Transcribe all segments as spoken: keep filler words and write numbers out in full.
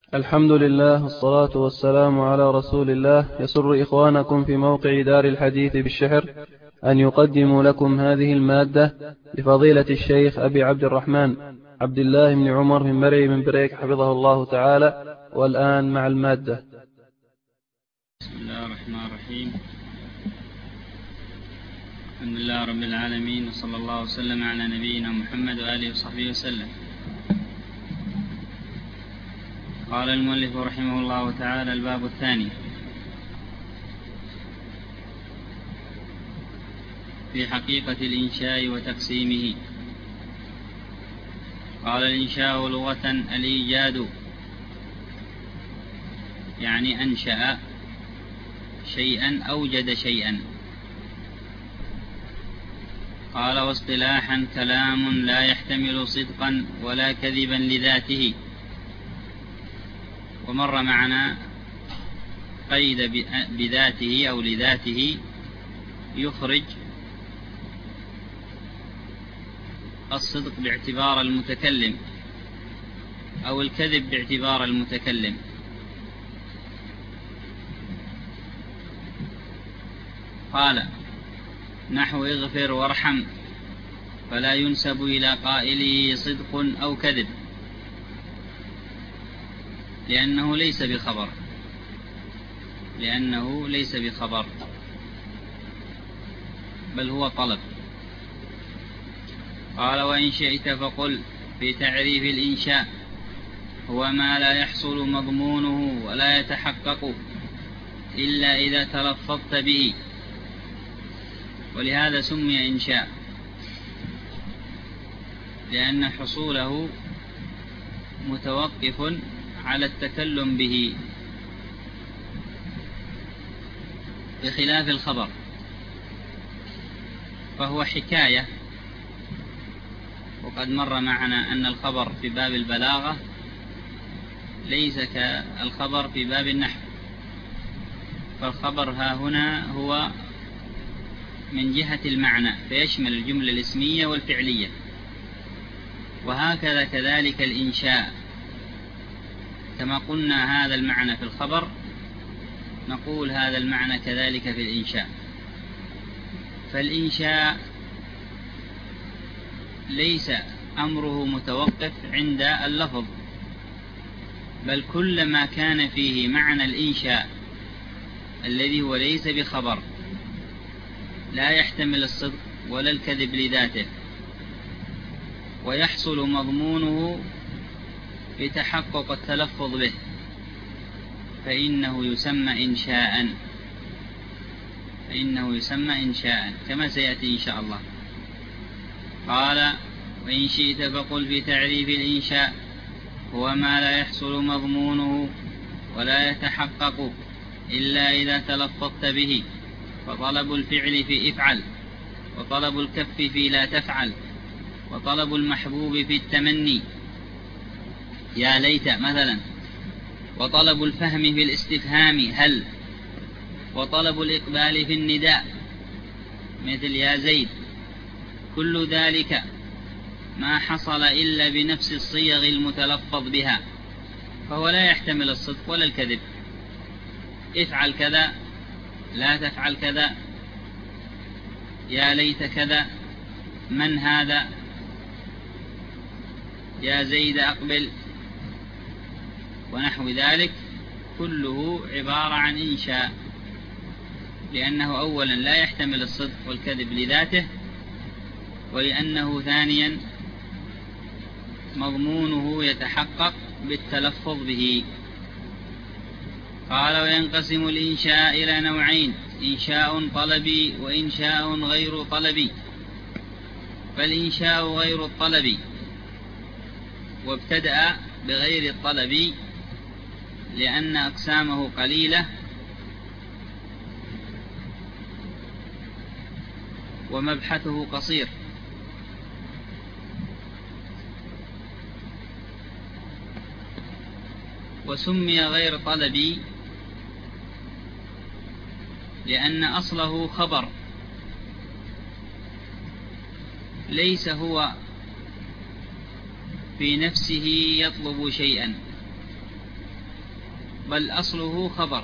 الحمد لله والصلاة والسلام على رسول الله. يسر إخوانكم في موقع دار الحديث بالشحر أن يقدموا لكم هذه المادة لفضيلة الشيخ أبي عبد الرحمن عبد الله بن عمر بن مري بن بريك حفظه الله تعالى. والآن مع المادة. بسم الله الرحمن الرحيم. الحمد لله رب العالمين، وصلى الله وسلم على نبينا محمد وآله وصحبه وسلم. قال المؤلف رحمه الله تعالى: الباب الثاني في حقيقة الإنشاء وتقسيمه. قال: الإنشاء لغة الإيجاد، يعني أنشأ شيئا، أوجد شيئا. قال: واصطلاحا كلام لا يحتمل صدقا ولا كذبا لذاته. ومر معنا قيد بذاته أو لذاته يخرج الصدق باعتبار المتكلم أو الكذب باعتبار المتكلم. قال: نحو اغفر وارحم، فلا ينسب إلى قائله صدق أو كذب، لأنه ليس بخبر لأنه ليس بخبر بل هو طلب. قال: وإن شئت فقل في تعريف الإنشاء: هو ما لا يحصل مضمونه ولا يتحقق إلا إذا تلفظت به، ولهذا سمي إنشاء، لأن حصوله متوقف على التكلم به، بخلاف الخبر فهو حكاية. وقد مر معنا أن الخبر في باب البلاغة ليس كالخبر في باب النحو، فالخبر ها هنا هو من جهة المعنى، فيشمل الجملة الاسمية والفعلية. وهكذا كذلك الإنشاء، كما قلنا هذا المعنى في الخبر نقول هذا المعنى كذلك في الإنشاء. فالإنشاء ليس أمره متوقف عند اللفظ، بل كل ما كان فيه معنى الإنشاء الذي هو ليس بخبر، لا يحتمل الصدق ولا الكذب لذاته، ويحصل مضمونه بتحقق التلفظ به، فإنه يسمى إنشاء فإنه يسمى إنشاء كما سيأتي إن شاء الله. قال: وإن شئت فقل في تعريف الإنشاء: هو ما لا يحصل مضمونه ولا يتحقق إلا إذا تلفظت به، فطلب الفعل في افعل، وطلب الكف في لا تفعل، وطلب المحبوب في التمني يا ليت مثلا، وطلب الفهم في الاستفهام هل، وطلب الإقبال في النداء مثل يا زيد. كل ذلك ما حصل إلا بنفس الصيغ المتلفظ بها، فهو لا يحتمل الصدق ولا الكذب. افعل كذا، لا تفعل كذا، يا ليت كذا، من هذا، يا زيد أقبل، ونحو ذلك، كله عبارة عن إنشاء، لأنه أولا لا يحتمل الصدق والكذب لذاته، ولأنه ثانيا مضمونه يتحقق بالتلفظ به. قال: وينقسم الإنشاء إلى نوعين: إنشاء طلبي وإنشاء غير طلبي. فالإنشاء غير الطلبي، وابتدأ بغير الطلبي لأن أقسامه قليلة ومبحثه قصير. وسمي غير طلبي لأن أصله خبر، ليس هو في نفسه يطلب شيئا، بل أصله خبر،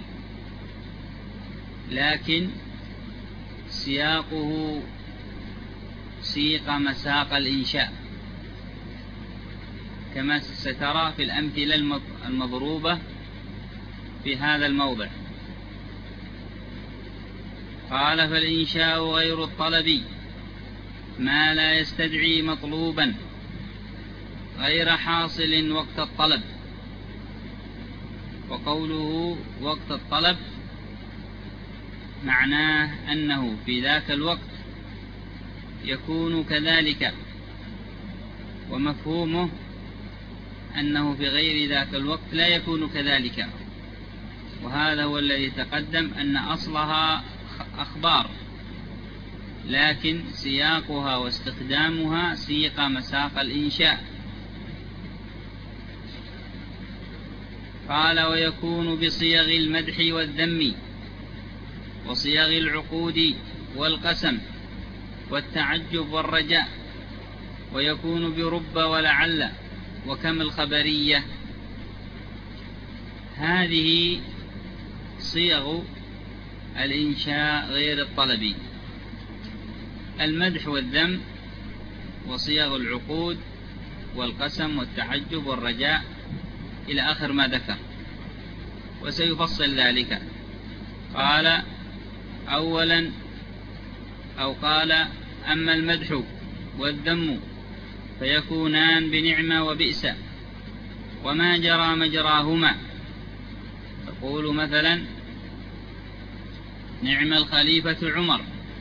لكن سياقه سيق مساق الإنشاء كما سترى في الأمثلة المضروبة في هذا الموضع. قال: فالإنشاء غير الطلب ما لا يستدعي مطلوبا غير حاصل وقت الطلب. وقوله وقت الطلب معناه أنه في ذاك الوقت يكون كذلك، ومفهومه أنه في غير ذاك الوقت لا يكون كذلك. وهذا هو الذي تقدم، أن أصلها أخبار، لكن سياقها واستخدامها سيق مساق الإنشاء. قال: ويكون بصيغ المدح والذم وصيغ العقود والقسم والتعجب والرجاء، ويكون برب ولعل وكم الخبرية. هذه صيغ الإنشاء غير الطلبي: المدح والذم وصيغ العقود والقسم والتعجب والرجاء إلى آخر ما ذكر، وسيفصل ذلك. قال: أولا أو قال: أما المدح والذم فيكونان بنعمة وبئس وما جرى مجراهما. تقول مثلا: نعم الخليفة عمر،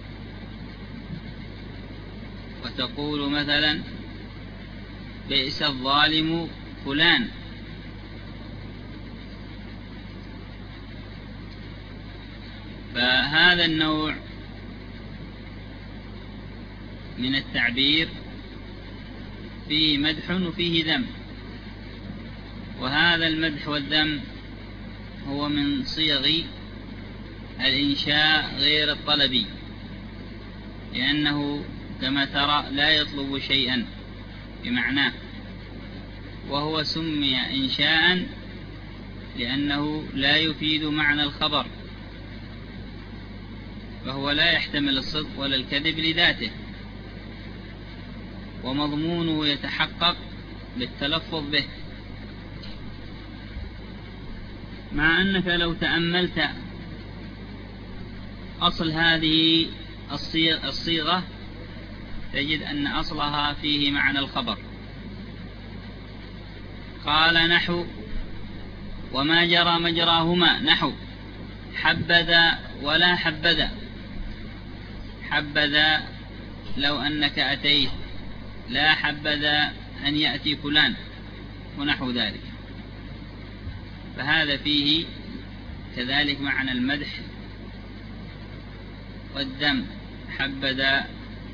وتقول مثلا: بئس الظالم فلان. فهذا النوع من التعبير فيه مدح وفيه ذم، وهذا المدح والذم هو من صيغ الإنشاء غير الطلبي، لأنه كما ترى لا يطلب شيئا بمعناه، وهو سمي إنشاء لأنه لا يفيد معنى الخبر، فهو لا يحتمل الصدق ولا الكذب لذاته، ومضمونه يتحقق بالتلفظ به. مع أنك لو تأملت أصل هذه الصيغة تجد أن أصلها فيه معنى الخبر. قال: نحو وما جرى مجراهما، نحو حبذا ولا حبذا. حبذا لو أنك أتيت، لا حبذا أن يأتي فلان، ونحو ذلك. فهذا فيه كذلك معنى المدح والذم: حبذا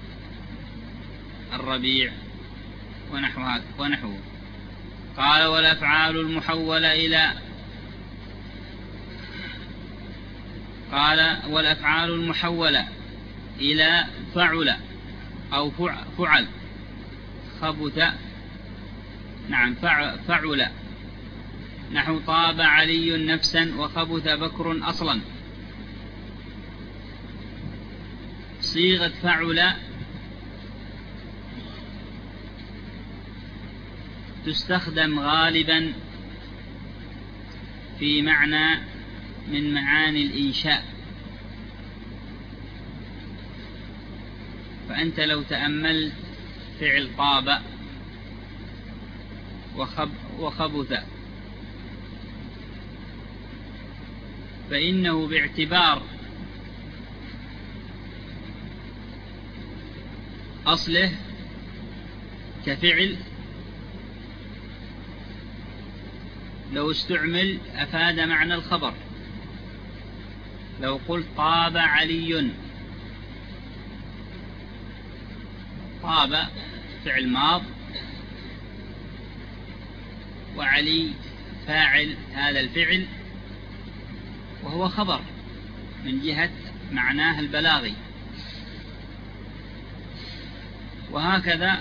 الربيع ونحوه ونحوه. قال: والأفعال المحولة إلى قال والأفعال المحولة إلى فعل أو فعل خبث، نعم فعل، نحو طاب علي نفسا وخبث بكر أصلا. صيغة فعل تستخدم غالبا في معنى من معاني الإنشاء. فأنت لو تأملت فعل طاب وخب وخبث فإنه باعتبار أصله كفعل لو استعمل أفاد معنى الخبر. لو قلت طاب علي، طاب فعل ماض وعلي فاعل هذا الفعل، وهو خبر من جهة معناه البلاغي. وهكذا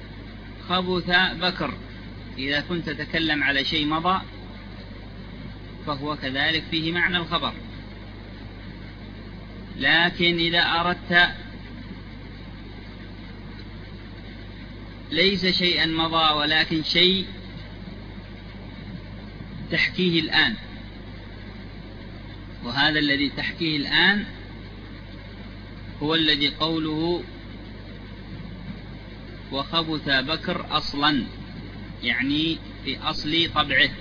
خبث بكر، إذا كنت تتكلم على شيء مضى فهو كذلك فيه معنى الخبر. لكن إذا أردت ليس شيئا مضى ولكن شيء تحكيه الآن، وهذا الذي تحكيه الآن هو الذي قوله وخبث بكر أصلا، يعني في أصل طبعه.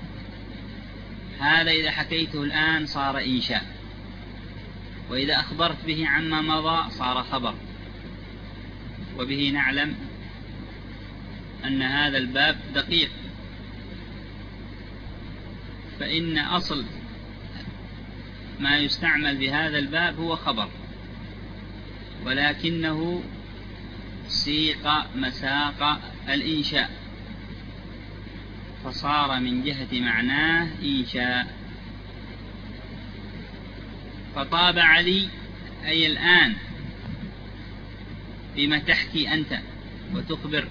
هذا إذا حكيته الآن صار إنشاء، وإذا أخبرت به عما مضى صار خبر. وبه نعلم أن هذا الباب دقيق، فإن أصل ما يستعمل بهذا الباب هو خبر، ولكنه سيق مساق الإنشاء، فصار من جهة معناه إنشاء. فطاب علي أي الآن بما تحكي أنت وتخبر،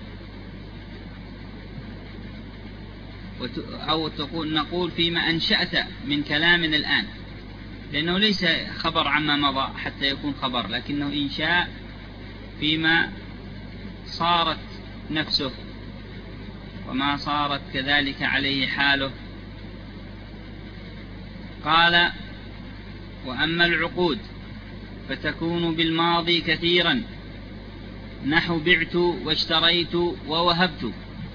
أو تقول نقول فيما أنشأت من كلامنا الآن، لأنه ليس خبر عما مضى حتى يكون خبر، لكنه إنشاء فيما صارت نفسه وما صارت كذلك عليه حاله. قال وأما العقود فتكون بالماضي كثيرا، نحو بعت واشتريت ووهبت.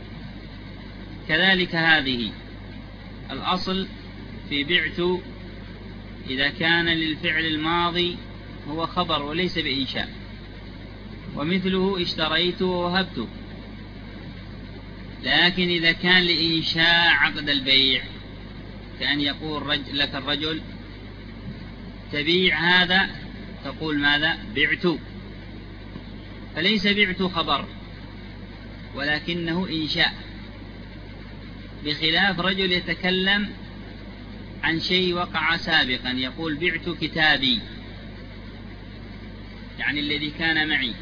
كذلك هذه الأصل في بعت إذا كان للفعل الماضي هو خبر وليس بإنشاء، ومثله اشتريت ووهبت. لكن إذا كان لإنشاء عقد البيع، كأن يقول رجل لك الرجل تبيع هذا، تقول ماذا؟ بعت، فليس بعت خبر ولكنه إنشاء، بخلاف رجل يتكلم عن شيء وقع سابقا، يقول بعت كتابي، يعني الذي كان معي،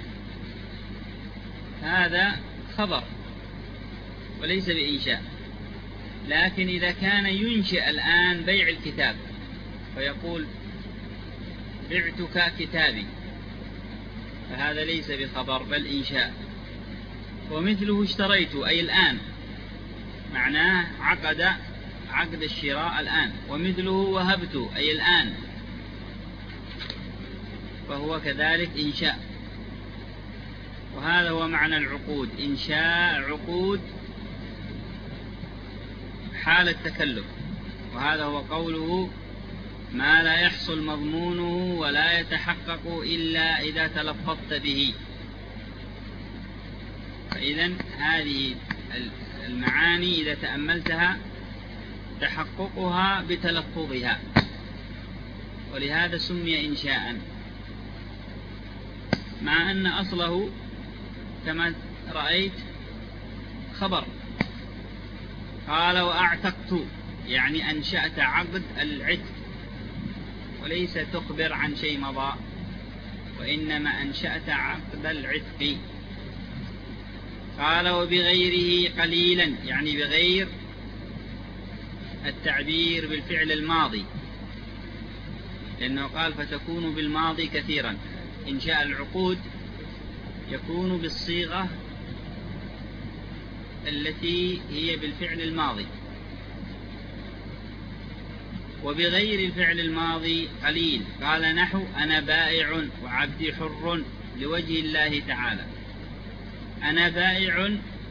هذا خبر وليس بإنشاء. لكن إذا كان ينشئ الآن بيع الكتاب فيقول بعتك كتابي، فهذا ليس بخبر بل إنشاء. ومثله اشتريت أي الآن، معناه عقد عقد الشراء الآن. ومثله وهبت أي الآن، فهو كذلك إنشاء. وهذا هو معنى العقود، إنشاء عقود حال التكلف. وهذا هو قوله ما لا يحصل مضمونه ولا يتحقق إلا إذا تلفظت به. فإذن هذه المعاني إذا تأملتها تحققها بتلفظها، ولهذا سمي إنشاء، مع أن أصله كما رأيت خبر. قال وأعتقت يعني أنشأت عقد العتق، وليس تخبر عن شيء مضى، وإنما أنشأت عقد العتق. قال وبغيره قليلا، يعني بغير التعبير بالفعل الماضي، لأنه قال فتكون بالماضي كثيرا. إنشاء العقود يكون بالصيغة التي هي بالفعل الماضي. وبغير الفعل الماضي قليل، قال نحو أنا بائع وعبدي حر لوجه الله تعالى. أنا بائع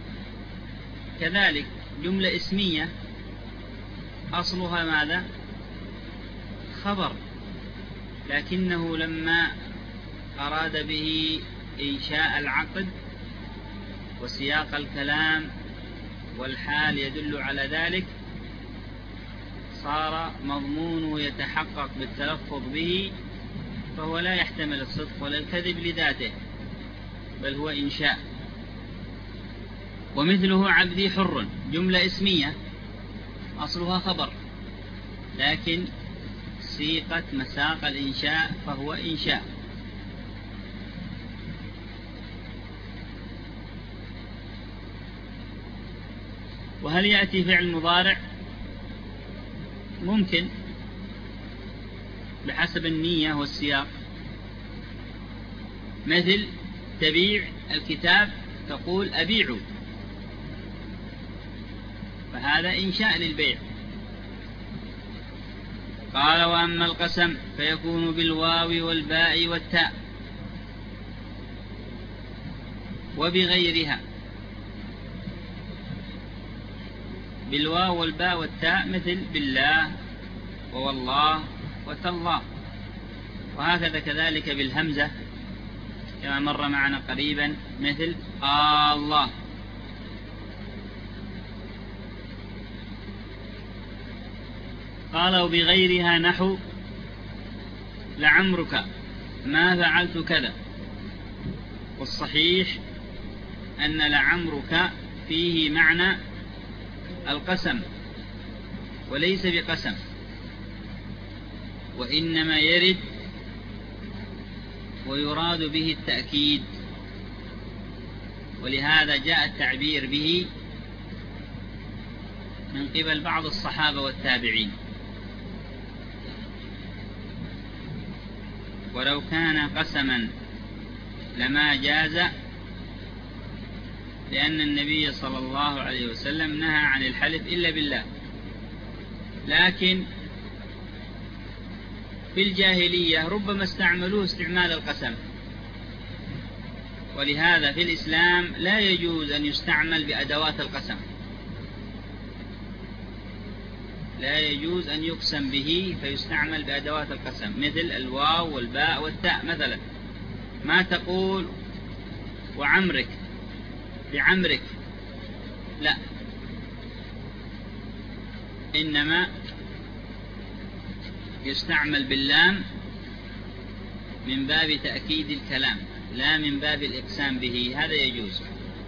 كذلك جملة اسمية أصلها ماذا؟ خبر، لكنه لما أراد به إنشاء العقد وسياق الكلام والحال يدل على ذلك، صار مضمونه يتحقق بالتلفظ به، فهو لا يحتمل الصدق ولا الكذب لذاته، بل هو إنشاء. ومثله عبدي حر جملة اسمية أصلها خبر، لكن سيقت مساق الإنشاء فهو إنشاء. وهل يأتي فعل مضارع؟ ممكن بحسب النية والسياق، مثل تبيع الكتاب تقول أبيع، فهذا إنشاء للبيع. قال وأما القسم فيكون بالواو والباء والتاء وبغيرها. بالواو والباء والتاء مثل بالله ووالله وتالله، وهكذا كذلك بالهمزة كما مر معنا قريبا مثل آه الله. قال وبغيرها نحو لعمرك ما فعلت كذا. والصحيح أن لعمرك فيه معنى القسم وليس بقسم، وإنما يرد ويراد به التأكيد، ولهذا جاء التعبير به من قبل بعض الصحابة والتابعين. ولو كان قسما لما جاز، لأن النبي صلى الله عليه وسلم نهى عن الحلف إلا بالله. لكن في الجاهلية ربما استعملوه استعمال القسم، ولهذا في الإسلام لا يجوز أن يستعمل بأدوات القسم، لا يجوز أن يقسم به فيستعمل بأدوات القسم مثل الواو والباء والتاء. مثلا ما تقول وعمرك بعمرك، لا، إنما يستعمل باللام من باب تأكيد الكلام لا من باب الإقسام به، هذا يجوز.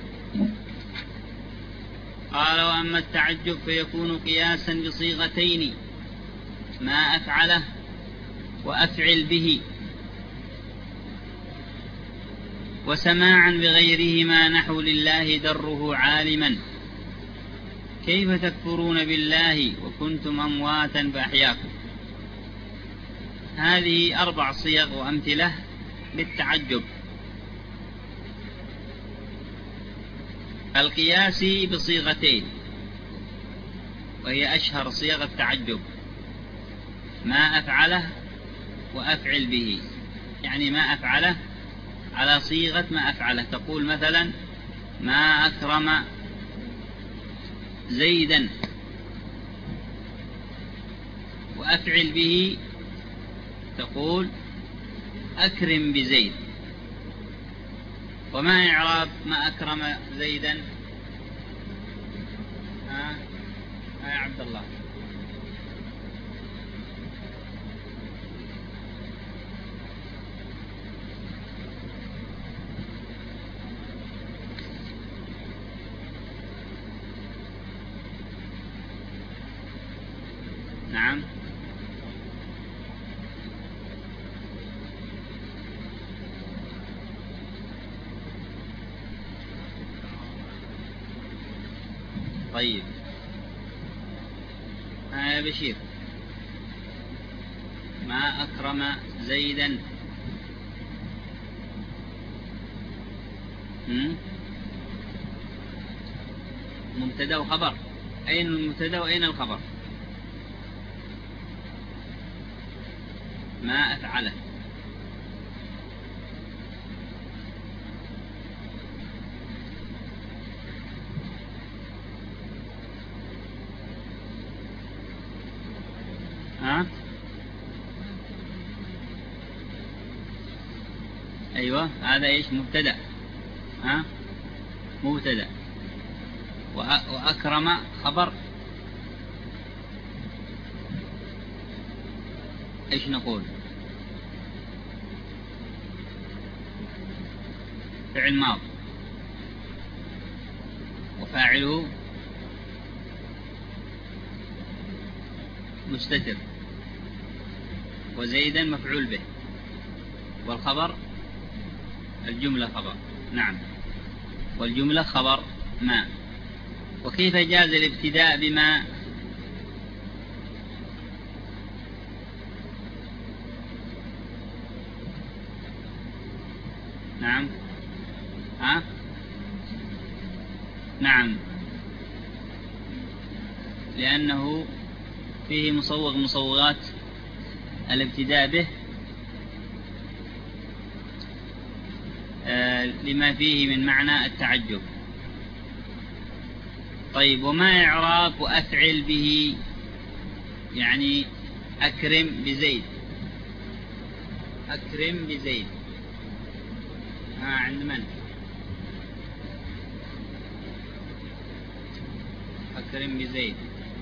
قال وأما التعجب فيكون قياسا بصيغتين، ما أفعله وأفعل به، وسماعا بغيرهما نحو لله دره عالما كيف تكفرون بالله وكنتم أمواتا فأحياكم. هذه أربع صيغ وأمثلة للتعجب. القياس بصيغتين وهي أشهر صيغ التعجب، ما أفعله وأفعل به، يعني ما أفعله على صيغة ما أفعله. تقول مثلا ما أكرم زيدا، وأفعل به تقول أكرم بزيد. وما إعراب ما أكرم زيدا؟ ها آه يا عبد الله. نعم، طيب. ها يا بشير، ما أكرم زيدا. مبتدأ وخبر، أين المبتدأ وأين الخبر؟ ما أفعله. ها؟ أيوة، هذا إيش؟ مبتدأ. ها؟ مبتدأ. وأكرم خبر. إيش نقول؟ فعل ماض وفاعله مستتر، وزيدا مفعول به، والخبر الجملة خبر. نعم، والجملة خبر ما. وكيف جاز الابتداء بما؟ نعم. ها؟ نعم، لأنه فيه مصوغ مصوغات الابتداء به آه لما فيه من معنى التعجب. طيب، وما إعراب وأفعل به؟ يعني أكرم بزيد، أكرم بزيد. ها، عند من؟ أكرم بزيد.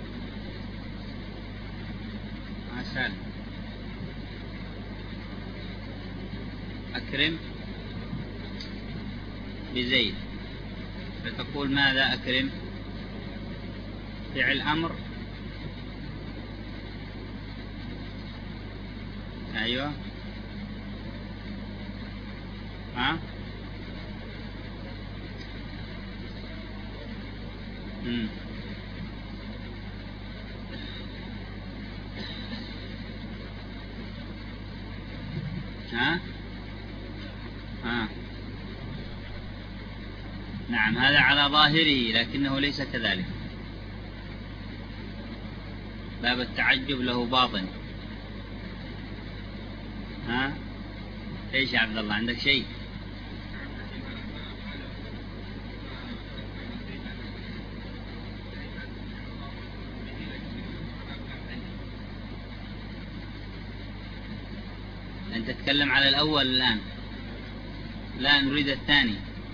ها، سالم. أكرم بزيد، فتقول ماذا؟ أكرم فعل أمر. أيوة. ها؟ مم. ها؟ ها. نعم، هذا على ظاهره لكنه ليس كذلك. باب التعجب له باطن. ها؟ ايش يا عبد الله، عندك شيء؟ أنت تتكلم على الأول الآن. لا، نريد الثاني.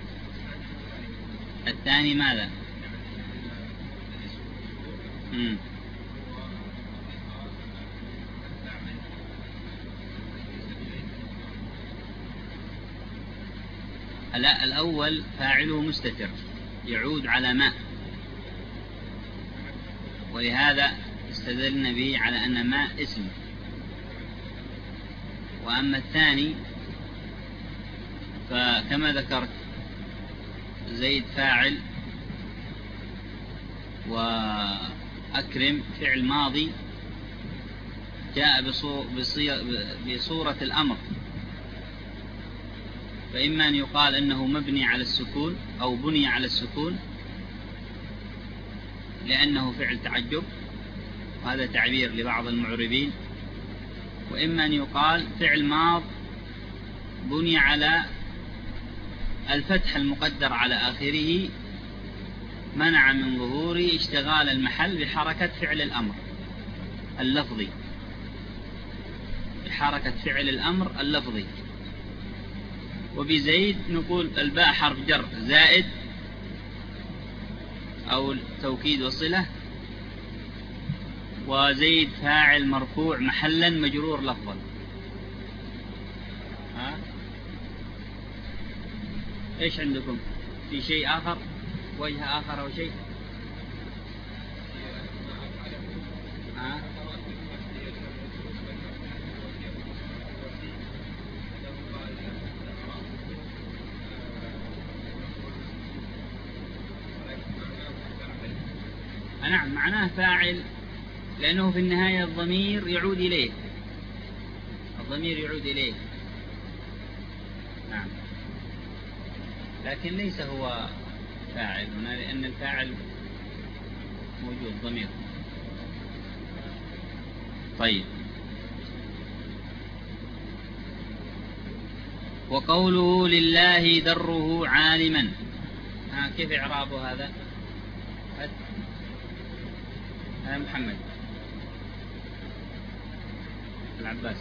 الثاني ماذا؟ مم. لا، الأول فاعله مستتر يعود على ما، ولهذا استدلنا به على أن ما اسم. وأما الثاني فكما ذكرت زيد فاعل، وأكرم فعل ماضي جاء بصورة الأمر، فإما أن يقال أنه مبني على السكون أو بني على السكون لأنه فعل تعجب، وهذا تعبير لبعض المعربين، وإما أن يقال فعل ماض بني على الفتح المقدر على آخره منع من ظهور اشتغال المحل بحركة فعل الأمر اللفظي، بحركة فعل الأمر اللفظي. وبزيد نقول الباء حرف جر زائد أو توكيد وصلة، وزيد فاعل مرفوع محلا مجرور لفظا. ها؟ ايش عندكم؟ في شيء آخر، وجه آخر أو شيء؟ ها؟ نعم، معناه فاعل لأنه في النهاية الضمير يعود إليه، الضمير يعود إليه. نعم، لكن ليس هو فاعل هنا لأن الفاعل موجود ضمير. طيب، وقوله لله دره عالما، ها كيف إعرابه هذا؟ هذا محمد العباس.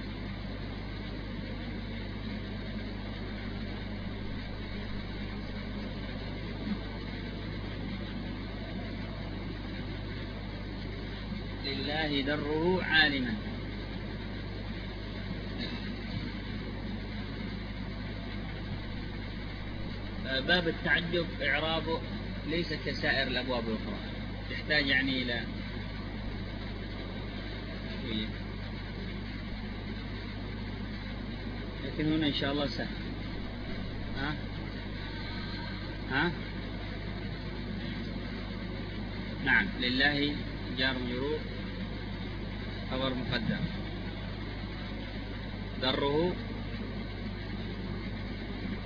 لله دره عالما. باب التعجب إعرابه ليس كسائر الأبواب الأخرى، يحتاج يعني إلى شوية، لكن هنا إن شاء الله سهل. ها ها نعم، لله جار مجرور خبر مقدم، دره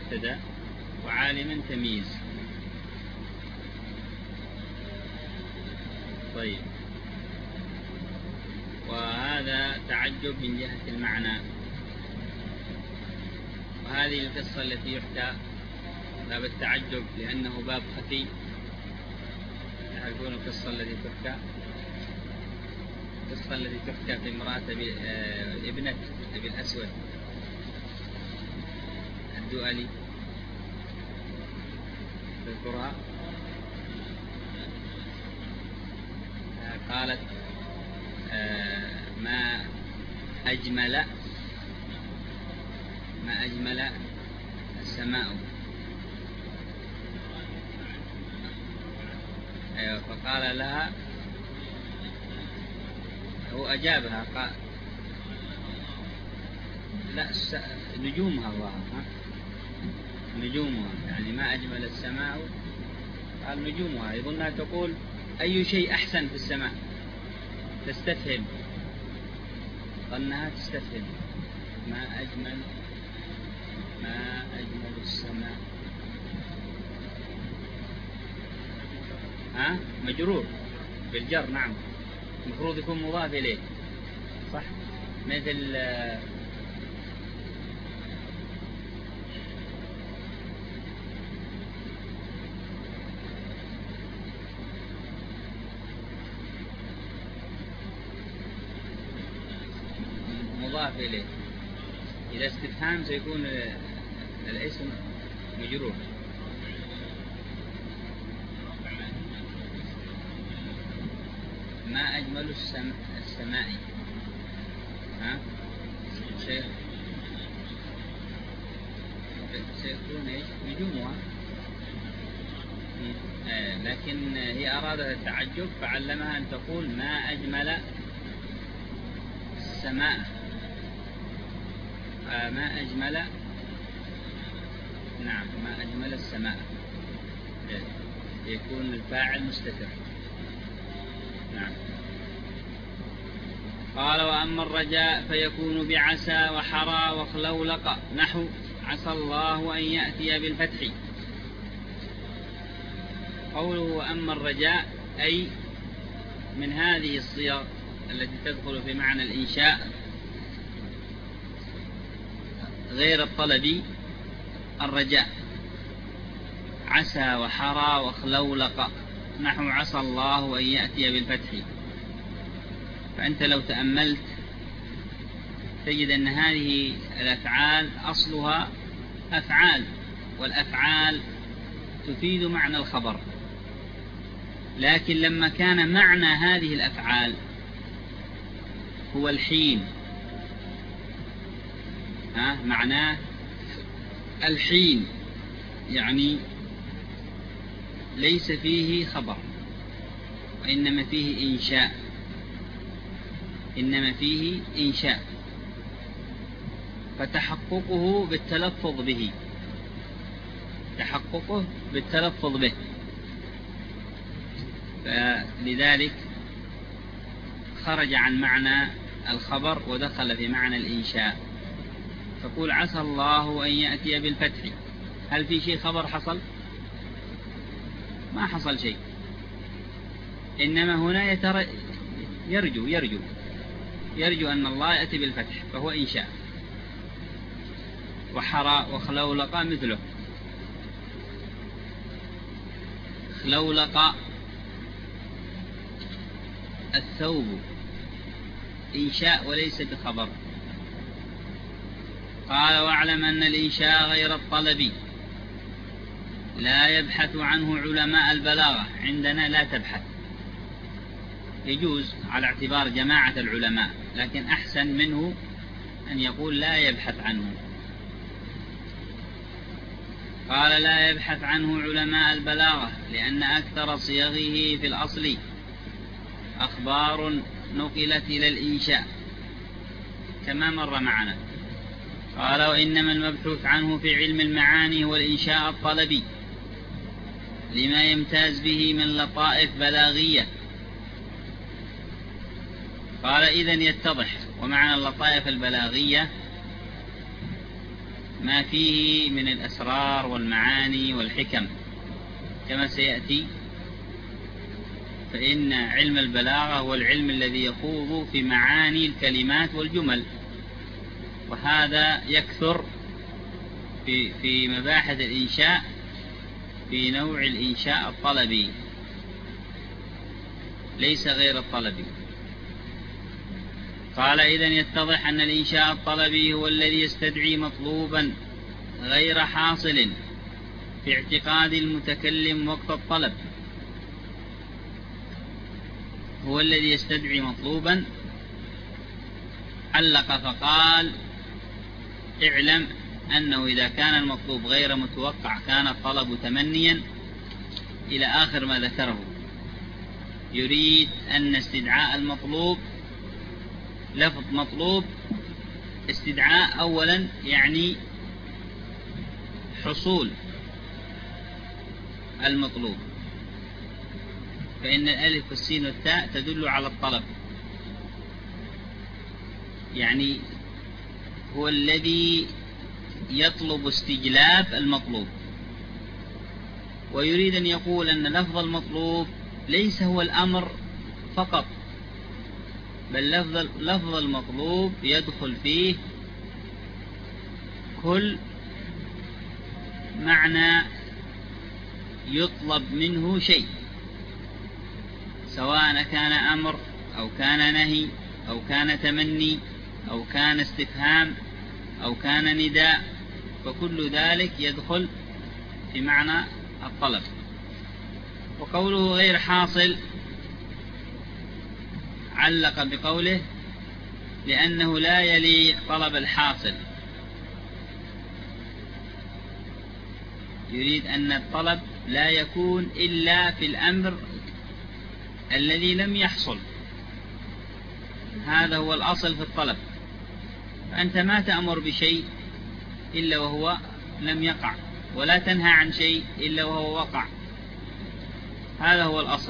مبتدأ وعالما تمييز. طيب، وهذا تعجب من جهة المعنى. وهذه القصة التي يحكى باب التعجب لأنه باب خفي. تعرفون القصة التي تحكى؟ القصة التي تحكى في امرأة ابنة أبي الأسود الدؤلي، تذكرها؟ قالت ما أجمل ما أجمل السماء. أيوة، فقال لها، هو أجابها قال لا نجومها الله، نجومها يعني ما أجمل السماء، قال نجومها، يظنها تقول أي شيء أحسن في السماء، تستفهم، ظنها تستفهم ما أجمل ما أجمل السماء. ها مجرور بالجر، نعم، المفروض يكون مضاف إليه، صح، مثل مضاف إليه. إذا استفهام سيكون الاسم مجرور. ما أجمل السم... السماء، ها سيكون إيش؟ نجومها. آه. لكن هي أرادت التعجب فعلمها أن تقول ما أجمل السماء، آه ما أجمل، نعم ما أجمل السماء، يكون الفاعل مستتر. نعم. قال وأما الرجاء فيكون بعسى وحرى وخلولق، نحو عسى الله أن يأتي بالفتح. قوله وأما الرجاء أي من هذه الصيغ التي تدخل في معنى الإنشاء غير الطلبي الرجاء، عسى وحرى وخلولق، نحو عسى الله أن يأتي بالفتح. فأنت لو تأملت تجد أن هذه الأفعال أصلها أفعال، والأفعال تفيد معنى الخبر، لكن لما كان معنى هذه الأفعال هو الحين، ها معناه الحين، يعني ليس فيه خبر وإنما فيه إنشاء، إنما فيه إنشاء، فتحققه بالتلفظ به، تحققه بالتلفظ به، فلذلك خرج عن معنى الخبر ودخل في معنى الإنشاء. فقول عسى الله أن يأتي بالفتح، هل في شيء خبر حصل؟ ما حصل شيء، إنما هنا يتر... يرجو يرجو يرجو أن الله يأتي بالفتح، فهو إنشاء. وحرى وخلولق مثله، خلولق الثوب إنشاء وليس بخبر. قال واعلم أن الإنشاء غير الطلبي لا يبحث عنه علماء البلاغة، عندنا لا تبحث، يجوز على اعتبار جماعة العلماء، لكن أحسن منه أن يقول لا يبحث عنه. قال لا يبحث عنه علماء البلاغة لأن أكثر صيغه في الأصل أخبار نقلت إلى الإنشاء كما مر معنا. قال وإنما المبحوث عنه في علم المعاني هو الإنشاء الطلبي لما يمتاز به من لطائف بلاغية. قال إذن يتضح، ومعنى اللطائف البلاغية ما فيه من الأسرار والمعاني والحكم كما سيأتي. فإن علم البلاغة هو العلم الذي يخوض في معاني الكلمات والجمل، وهذا يكثر في, في مباحث الإنشاء في نوع الإنشاء الطلبي ليس غير الطلبي. قال: إذن يتضح أن الإنشاء الطلبي هو الذي يستدعي مطلوبا غير حاصل في اعتقاد المتكلم وقت الطلب، هو الذي يستدعي مطلوبا. علق فقال: اعلم أنه إذا كان المطلوب غير متوقع كان الطلب تمنيا، إلى آخر ما ذكره. يريد أن استدعاء المطلوب، لفظ مطلوب استدعاء أولا يعني حصول المطلوب، فإن الألف والسين والتاء تدل على الطلب، يعني هو الذي يطلب استجلاب المطلوب. ويريد أن يقول أن لفظ المطلوب ليس هو الأمر فقط، بل لفظ المطلوب يدخل فيه كل معنى يطلب منه شيء، سواء كان أمر أو كان نهي أو كان تمني أو كان استفهام أو كان نداء، فكل ذلك يدخل في معنى الطلب. وقوله غير حاصل علق بقوله: لأنه لا يليق طلب الحاصل. يريد أن الطلب لا يكون إلا في الأمر الذي لم يحصل، هذا هو الأصل في الطلب. فأنت ما تأمر بشيء إلا وهو لم يقع، ولا تنهى عن شيء إلا وهو وقع، هذا هو الأصل.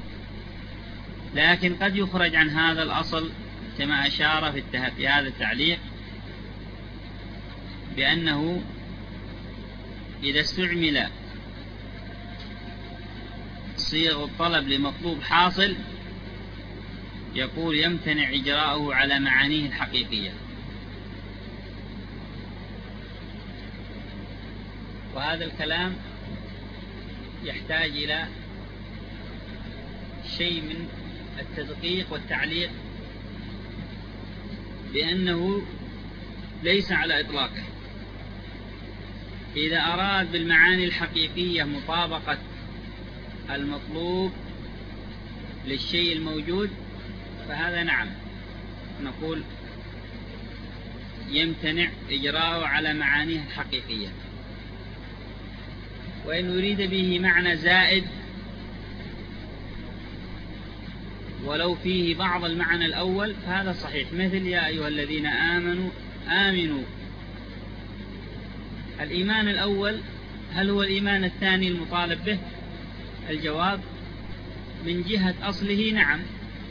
لكن قد يخرج عن هذا الأصل كما أشار في هذا التعليق بأنه إذا استعمل صيغ الطلب لمطلوب حاصل يقول يمتنع إجراؤه على معانيه الحقيقية. وهذا الكلام يحتاج إلى شيء من التدقيق والتعليق، بأنه ليس على إطلاقه. إذا أراد بالمعاني الحقيقية مطابقة المطلوب للشيء الموجود فهذا نعم نقول يمتنع إجراؤه على معانيه الحقيقية. وإن يريد به معنى زائد ولو فيه بعض المعنى الأول فهذا صحيح، مثل يا أيها الذين آمنوا آمنوا. الإيمان الأول هل هو الإيمان الثاني المطالب به؟ الجواب من جهة أصله نعم،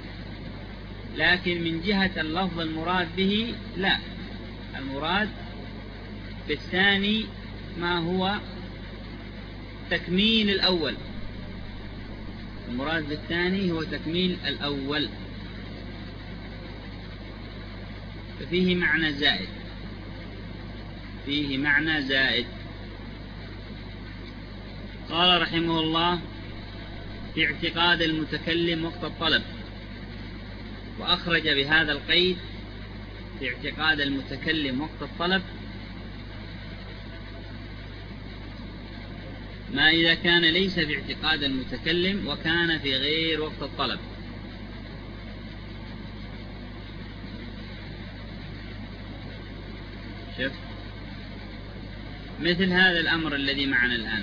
لكن من جهة اللفظ المراد به لا. المراد بالثاني ما هو تكميل الأول، المراد بالثاني هو تكميل الأول، ففيه معنى زائد، فيه معنى زائد. قال رحمه الله: في اعتقاد المتكلم وقت الطلب. وأخرج بهذا القيد في اعتقاد المتكلم وقت الطلب ما إذا كان ليس في اعتقاد المتكلم وكان في غير وقت الطلب. شوف مثل هذا الأمر الذي معنا الآن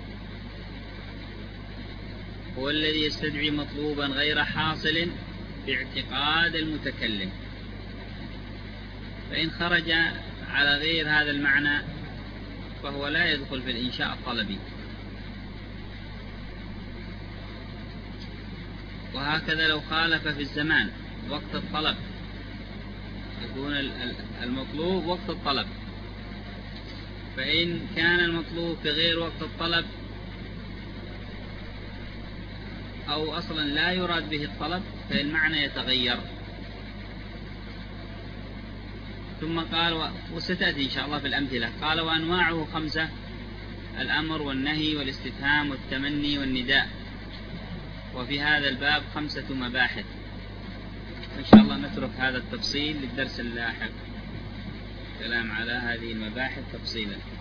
هو الذي يستدعي مطلوبا غير حاصل في اعتقاد المتكلم، فإن خرج على غير هذا المعنى فهو لا يدخل في الإنشاء الطلبي. وهكذا لو خالف في الزمان وقت الطلب يكون المطلوب وقت الطلب، فإن كان المطلوب في غير وقت الطلب أو أصلا لا يراد به الطلب فالمعنى يتغير. ثم قال، وستأتي إن شاء الله في الأمثلة، قال وأنواعه خمسة: الأمر والنهي والاستفهام والتمني والنداء. وفي هذا الباب خمسة مباحث، إن شاء الله نترك هذا التفصيل للدرس اللاحق، كلام على هذه المباحث تفصيلا.